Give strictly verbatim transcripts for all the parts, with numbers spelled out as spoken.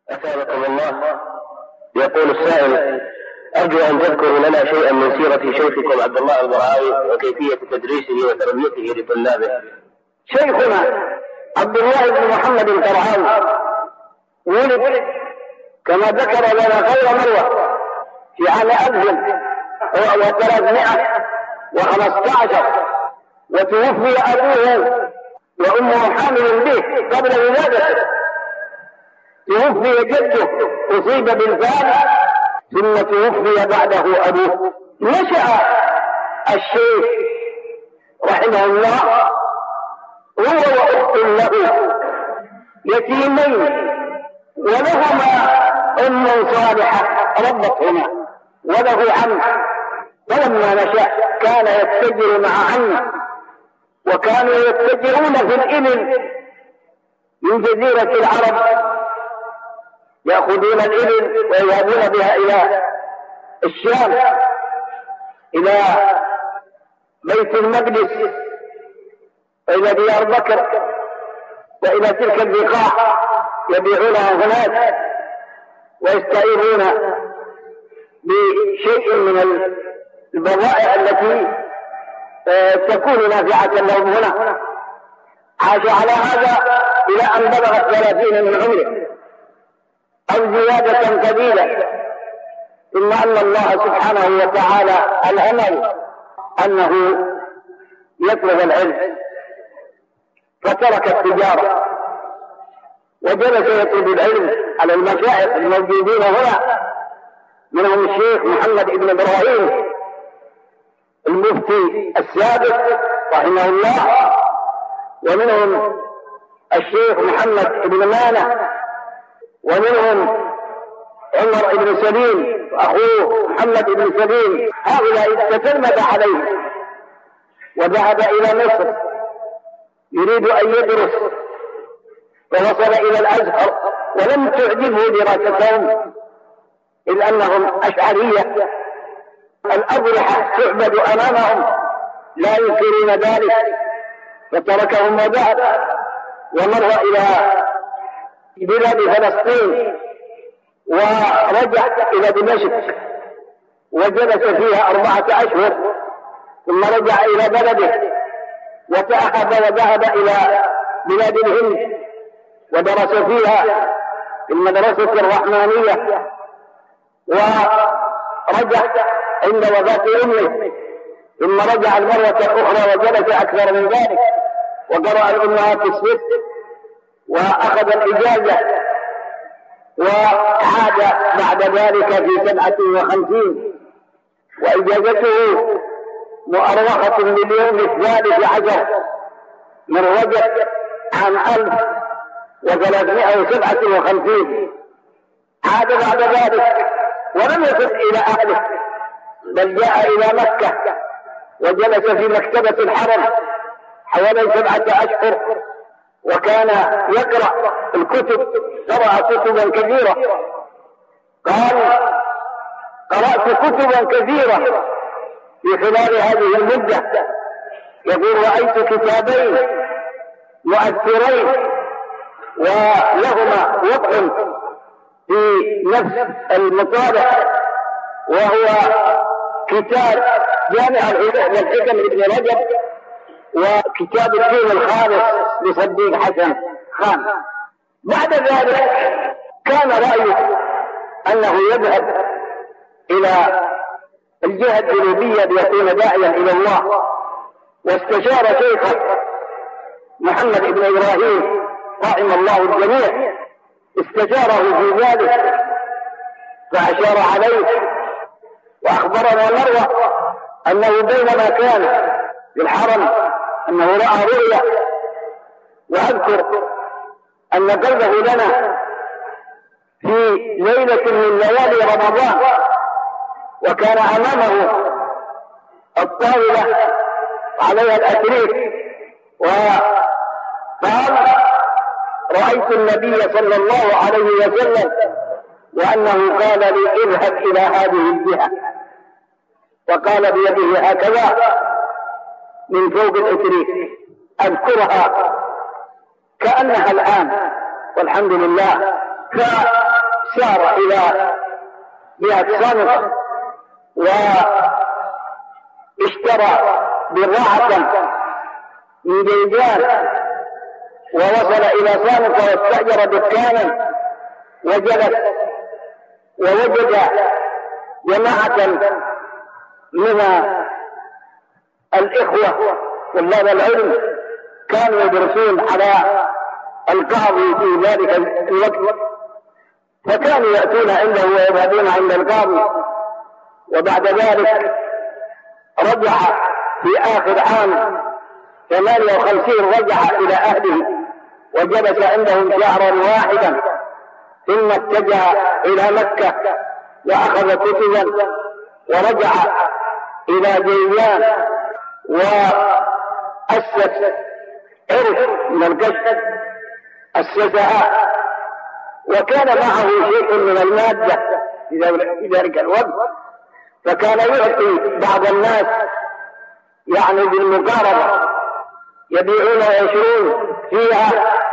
أثابكم الله. يقول السائل: أرجو أن تذكروا لنا شيئا من سيرة شيخكم عبد الله البرعاوي وكيفية تدريسه وتربيته لطلابه. شيخنا عبد الله بن محمد البرعاوي ولد كما ذكر لنا غير مرة في عام ألف وثلاثمائة وخمسة عشر، وتوفي أبوه وأمه حامل به قبل ولادته. توفي جده أصيب بالفعل ثم توفي بعده أبوه. نشأ الشيخ رحمه الله هو وأخت له يتيمين، ولهما أم صالحة ربتهما، وله عم. فلما نشأ كان يتجر مع عمه، وكانوا يتجرون في الإبل من جزيرة العرب، يأخذون الإبل ويذهبون بها إلى الشام، إلى بيت المقدس، وإلى ديار بكر، وإلى تلك البقاع يبيعونها هناك ويستعيرون بشيء من البضائع التي تكون نافعة لهم هنا. عاش على هذا إلى أن بلغ الثلاثين من عمره أو زيادة قليلة، ثم أن الله سبحانه وتعالى ألهمه أنه يطلب العلم فترك التجارة وجلس يطلب العلم على المشايخ الموجودين هنا، منهم الشيخ محمد بن إبراهيم المفتي السابق رحمه الله، ومنهم الشيخ محمد بن مانع، ومنهم عمر بن سليم وأخوه محمد بن سليم. هؤلاء تتلمذ عليه وذهب إلى مصر يريد أن يدرس، فوصل إلى الأزهر ولم تعجبه دراستهم، إذ أنهم أشعرية، الأضرحة تعبد أمامهم لا ينكرون ذلك، فتركهم وذهب ومر إلى بلاد فلسطين ورجع إلى دمشق وجلس فيها أربعة أشهر، ثم رجع إلى بلده وتأخذ وذهب إلى بلاد الهند ودرس فيها في المدرسة الرحمانية، ورجع عند وفاة أمه، ثم رجع المرة الأخرى وجلس أكثر من ذلك وقرأ الأمهات الست وأخذ الإجازة، وعاد بعد ذلك في سبعة وخمسين، وإجازته مؤرخة لليوم الثالث عشر من رجب عام ألف وثلاثمائة وسبعة وخمسين. عاد بعد ذلك ولم يصل إلى أهله، بل جاء إلى مكة وجلس في مكتبة الحرم حوالي سبعة أشهر، وكان يقرأ الكتب، قرأ كتبا كثيرة. قال: قرأت كتبا كثيرة في خلال هذه المدة. يقول: رأيت كتابين مؤثرين ولهما وقع في نفس المطالع، وهو كتاب جامع العلوم والحكم لابن رجب، وكتاب الدين الخالص لصديق حسن خان. بعد ذلك كان رأيه أنه يذهب إلى الجهة الجنوبية ليكون داعيا إلى الله، واستشار شيخه محمد بن إبراهيم رحم الله الجميع، استشاره في ذلك فأشار عليه، وأخبرنا مرة أنه بينما كان في الحرم أنه رأى رؤيا، وأذكر أن قلبه لنا في ليلة من ليالي رمضان، وكان أمامه الطاولة عليها الأتريك، وقال: رأيت النبي صلى الله عليه وسلم وأنه قال لي: اذهب إلى هذه الجهة، وقال بيده هكذا من فوق الأتريك. أذكرها كأنها الآن والحمد لله. سار إلى مئة صنف واشترى بضاعة من جيجان، ووصل إلى صنف واستأجر دكانا وجلس ووجد جماعة من الإخوة طلاب العلم كانوا يدرسون على القاضي في ذلك الوقت، فكانوا يأتون عنده ويذهبون عند القاضي. وبعد ذلك رجع في آخر عام ثمانية وخمسين رجع إلى أهله وجلس عندهم شهرا واحدا، ثم اتجه إلى مكة وأخذ كتبا ورجع إلى جيلان وأسس عرف من القشف أسسها، وكان معه شيء من المادة في ذلك الوقت، فكان يعطي بعض الناس يعني بالمقاربة يبيعون ويشرون فيها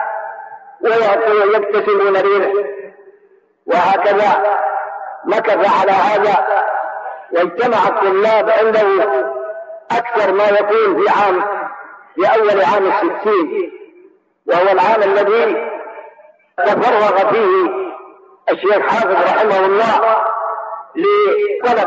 ويكتسبون ربحا، وهكذا مكث على هذا. واجتمع الطلاب عنده أكثر ما يكون في عام في أول عام الستين، وهو العام الذي تفرغ فيه الشيخ حافظ رحمه الله لطلب،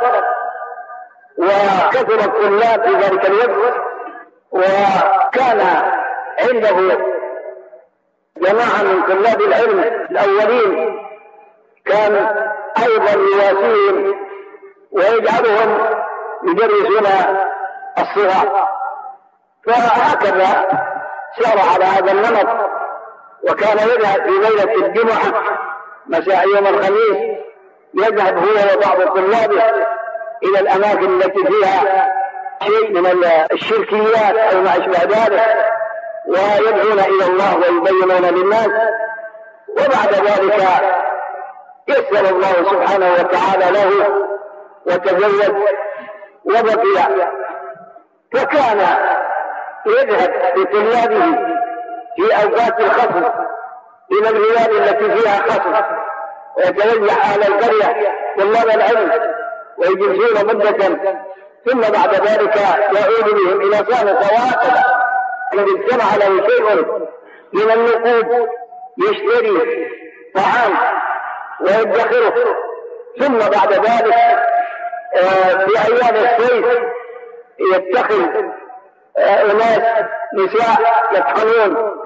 وكثر الطلاب في ذلك الوقت، وكان عنده جماعة من طلاب العلم الأولين كان أيضا يواسيهم ويجعلهم يدرسون الصغار، فهكذا سار على هذا النمط. وكان يذهب في ليلة الجمعة مساء يوم الخميس، يذهب هو وبعض طلابه إلى الأماكن التي فيها شيء من الشركيات أو ما أشبه ذلك، ويدعون إلى الله ويبينون للناس. وبعد ذلك يسر الله سبحانه وتعالى له وتزوج وبقي، فكان يذهب بطلابه في أوقات الخصم إلى البلاد التي فيها خصم، ويتوزع على القرية طلاب العلم ويجلسون مدة، ثم بعد ذلك يعود بهم إلى صامت وهكذا. الذي اجتمع له شيء من النقود يشتري طعام ويدخره، ثم بعد ذلك في أيام الصيف يتخذ أناس نساء يطحنون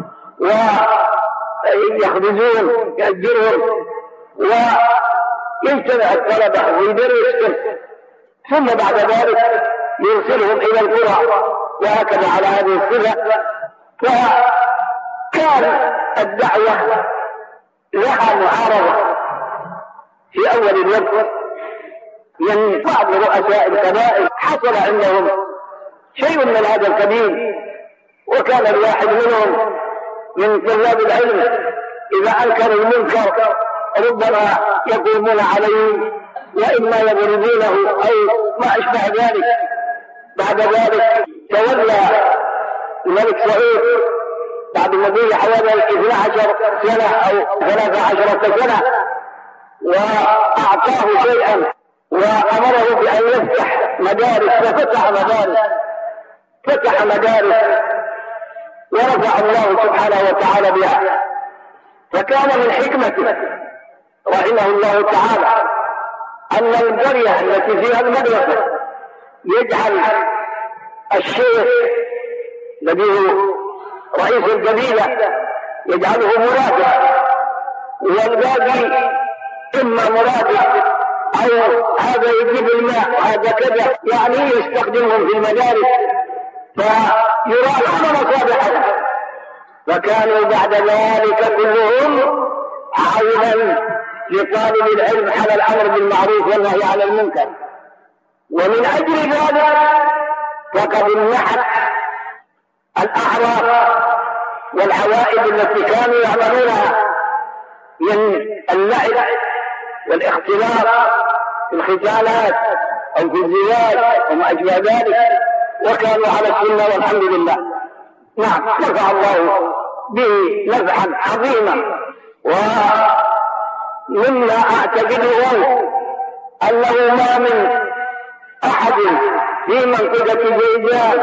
ويخبزون يأجرهم ويجتمع الطلبة ويدرس، ثم بعد ذلك يرسلهم إلى القرى، وهكذا على هذه الصفة. فكان الدعوة لها معارضة في أول الوقت من بعض رؤساء القبائل، حصل عندهم شيء من هذا القبيل، وكان الواحد منهم من طلاب العلم إذا أنكر المنكر ربما يقومون عليه وإما يضربونه أو ما أشبه ذلك. بعد ذلك تولى الملك سعود بعد مضي حوالي اثنتا عشرة سنة أو ثلاثة عشرة سنة، وأعطاه شيئا وأمره بأن يفتح مدارس، ففتح مدارس فتح مدارس ورفع الله سبحانه وتعالى بها. فكان من حكمته رحمه الله تعالى أن القرية التي فيها المدرسة يجعل الشيخ الذي هو رئيس القبيلة يجعله مرافق، والباقي إما مرافق أو هذا يجيب الماء هذا كذا، يعني يستخدمهم في المدارس فيراعون مصالحهم. فكانوا بعد ذلك كلهم عونا لطالب العلم على الأمر بالمعروف والنهي عن المنكر. ومن أجل ذلك فقد امنحت الأعراف والعوائد التي كانوا يعملونها من اللعب والاختلاط في الختانات أو في الزواج وما أشبه ذلك، وكانوا على السنة والحمد لله. نعم، نفع الله به نفعا عظيما. ومن مما أعتقده أنه ما من أحد في منطقة جيزان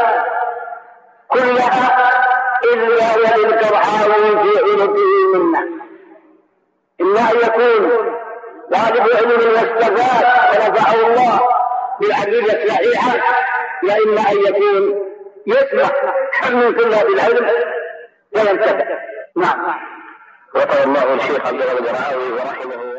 كلها إلا وللقرآن في عنقه منا، إما أن يكون طالب علم واستفاد ونفعه الله بالعقيدة الصحيحة، وإما أن يكون يسمع من طلاب العلم وينتفع. نعم. وقال الله الشيخ عبد الله البرعاوي ورحمه